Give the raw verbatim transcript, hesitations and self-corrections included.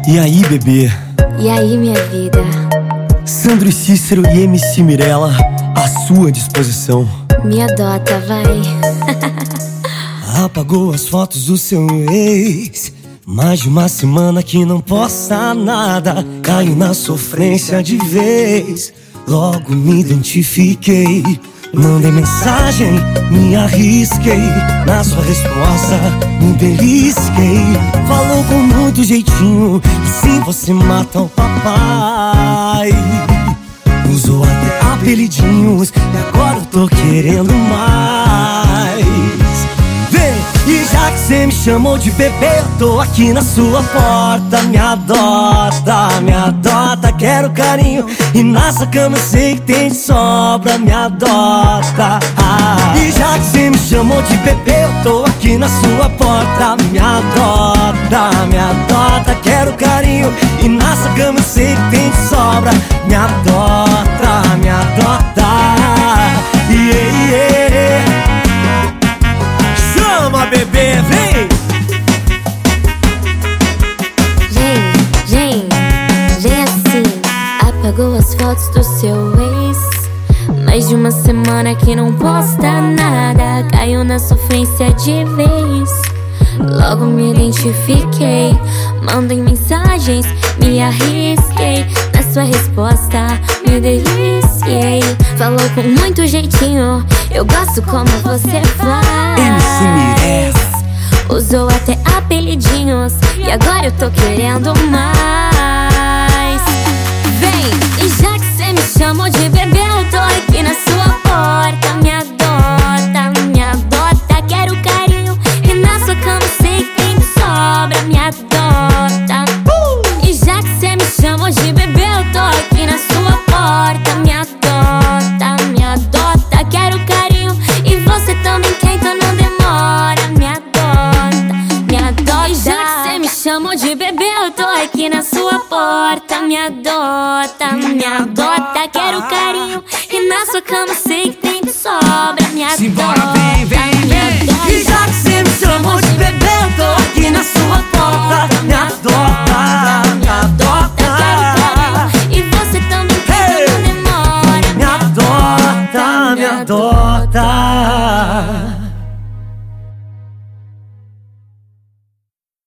E aí, bebê? E aí, minha vida? Sandro e Cícero e M C Mirella, à sua disposição. Me adota, vai. Apagou as fotos do seu ex. Mais de uma semana que não posta nada. Caiu na sofrência de vez. Logo me identifiquei. Mandei mensagem, me arrisquei. Na sua resposta, me belisquei. Falou com muito jeitinho, assim você mata o papai. Usou até apelidinhos, e agora eu tô querendo mais. Vem, e já que cê me chamou de bebê, eu tô aqui na sua porta. Me adota, me adota, quero carinho. E na sua cama eu sei que tem de sobra. Me adota, ah. E já que cê me chamou de bebê, eu tô aqui na sua porta. Me adota, me adota, quero carinho. E na sua cama eu sei que tem de sobra. Me adota, me adota, yeah, yeah. Chama, bebê, vem! Vem, vem, vem assim. Apagou as fotos do seu ex. Mais de uma semana que não posta nada. Caiu na sofrência de vez. Logo me identifiquei. Mandei mensagens, me arrisquei. Na sua resposta, me deliciei. Falou com muito jeitinho, eu gosto como você faz. M C Mirella. Usou até apelidinhos, e agora eu tô querendo mais. Vem, e já que cê me chamou de bebê, eu tô aqui na sua porta. Me adota, me adota, quero carinho. E na sua cama sei que tem de sobra. Me adota, uh! E já que cê me chamou de bebê, eu tô aqui na sua porta. Me adota, me adota, quero carinho. E você também quer, então não demora. Me adota, me adota. E já que cê me chamou de bebê, eu tô aqui na sua porta. Me adota, me adota, quero carinho. E na sua cama sei que tem de sobra. Me adota.